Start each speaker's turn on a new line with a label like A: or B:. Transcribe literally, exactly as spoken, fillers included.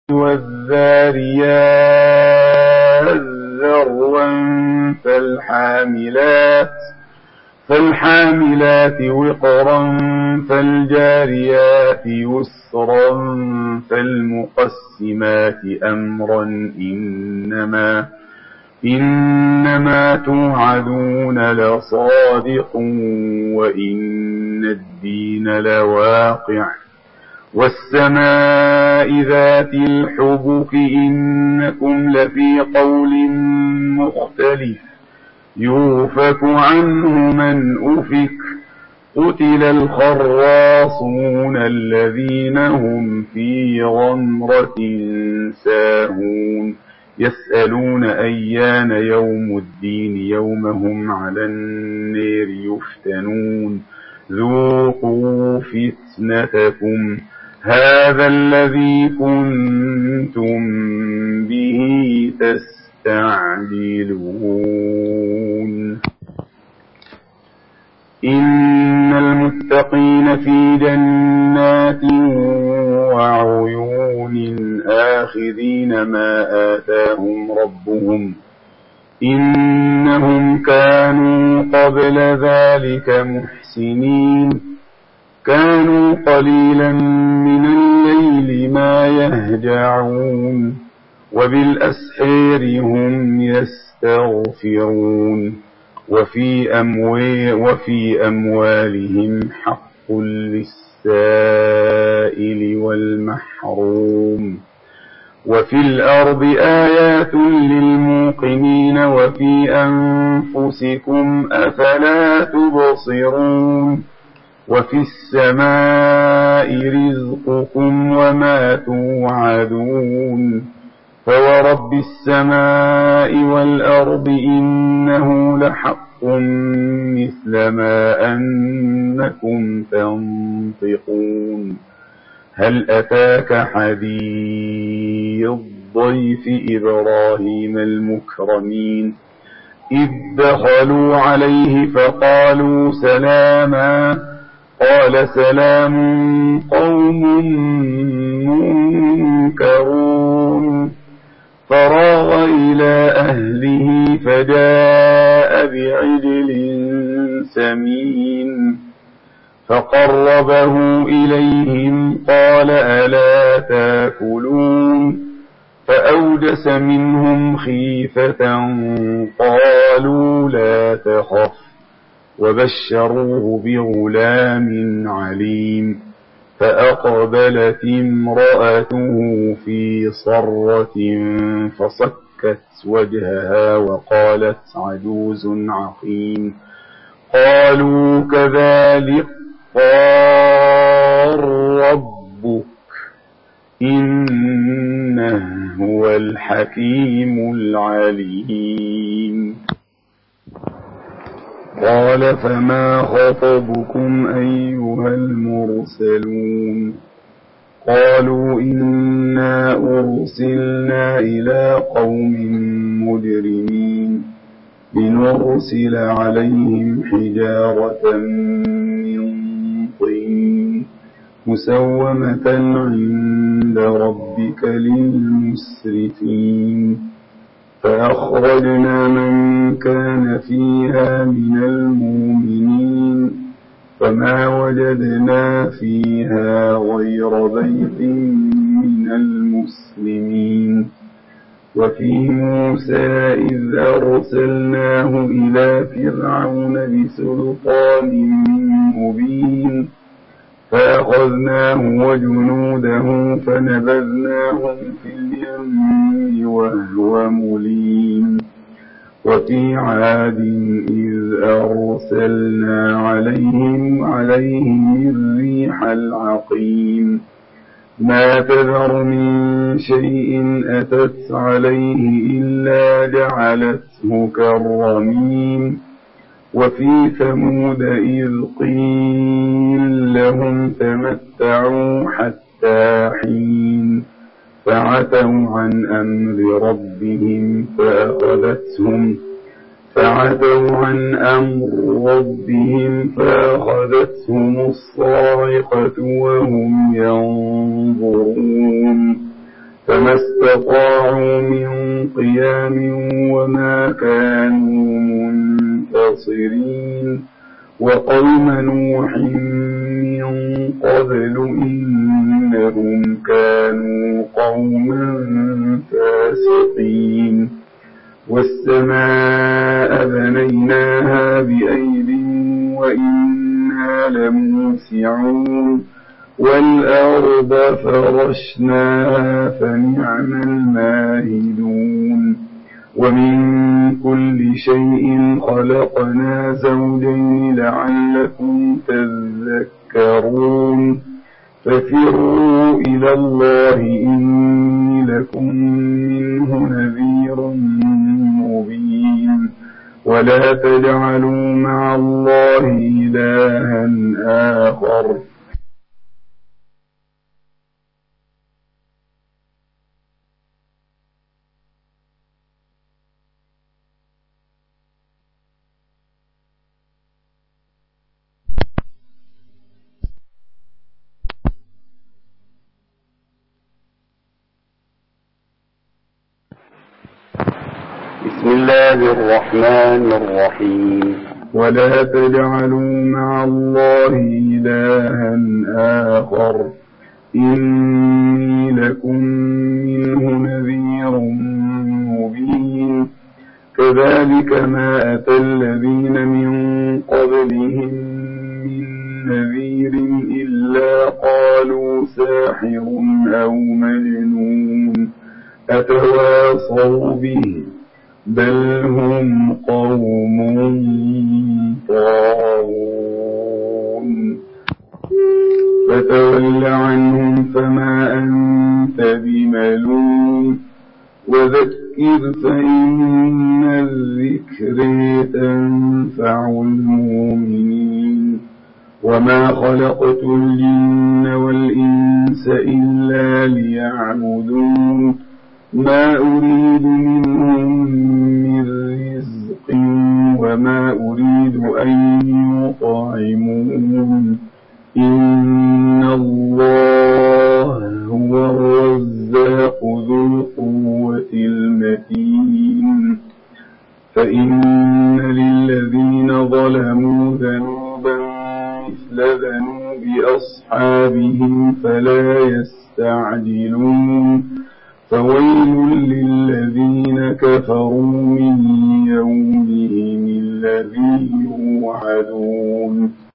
A: والذاريات ذروا فالحاملات فالحاملات وقرا فالجاريات يسرا فالمقسمات أمرا إنما إنما توعدون لصادق وإن الدين لواقع والسماء ذات الحبك إنكم لفي قول مختلف يؤفك عنه من أفك قتل الخراصون الذين هم في غمرة ساهون يسألون أيان يوم الدين يوم هم على النار يفتنون ذوقوا فتنتكم هذا الذي كنتم به تستعجلون إن المتقين في جنات وعيون آخذين ما آتاهم ربهم إنهم كانوا قبل ذلك محسنين كانوا قليلا من الليل ما يهجعون وبالأسحار هم يستغفرون وفي, أموال وفي أموالهم حق للسائل والمحروم وفي الأرض آيات للموقنين وفي أنفسكم أفلا تبصرون وفي السماء رزقكم وما توعدون فورب السماء والأرض إنه لحق مثل ما أنكم تنطقون هل أتاك حديث ضيف إبراهيم المكرمين إذ دخلوا عليه فقالوا سلاما قال سلام قوم منكرون فراغ إلى أهله فجاء بعجل سمين فقربه إليهم قال ألا تاكلون فأوجس منهم خيفة قالوا لا تخف وبشروه بغلام عليم فأقبلت امرأته في صرة فصكت وجهها وقالت عجوز عقيم قالوا كذلك قال ربك إنه هو الحكيم العليم قال فما خطبكم أيها المرسلون قالوا إنا أرسلنا إلى قوم مجرمين لنرسل عليهم حجارة من طين مسومة عند ربك للمسرفين فأخرجنا من كان فيها من المؤمنين فما وجدنا فيها غير بيت من المسلمين وفي موسى إذ أرسلناه إلى فرعون بسلطان مبين فأخذناه وجنوده فنبذناهم في اليم وهو مليم وفي عاد إذ أرسلنا عليهم عليهم الريح العقيم ما تذر من شيء أتت عليه إلا جعلته كالرميم وفي ثمود إذ قيل لهم تمتعوا حتى حين فعتوا عن أمر ربهم فأخذتهم فعتوا عن أمر ربهم فأخذتهم الصاعقة وهم ينظرون فما استطاعوا من قيام وما كانوا منتصرين وقوم نوح من قبل إنهم كانوا قوما فاسقين والسماء بنيناها بأيد وإنا لموسعون والأرض فرشناها فنعم الماهدون ومن كل شيء خلقنا زوجين لعلكم تذكرون ففروا إلى الله إني لكم منه نذير مبين ولا تجعلوا مع الله إلها آخر
B: بسم الله الرحمن الرحيم
A: ولا تجعلوا مع الله إلها آخر إني لكم منه نذير مبين كذلك ما أتى الذين من قبلهم من نذير إلا قالوا ساحر أو مجنون أتواصوا به بل هم قوم طاغون فتول عنهم فما أنت بملوم وذكر فإن الذكر تنفع المؤمنين وما خلقت الجن والإنس إلا ليعبدون ما أريد منهم من رزق وما أريد أن يطعمون إن الله هو الرزاق ذو القوة المتين فإن للذين ظلموا ذنوبا مثل ذنوب أصحابهم فلا يستعجلون فويل للذين كفروا من يومهم الذي يوعدون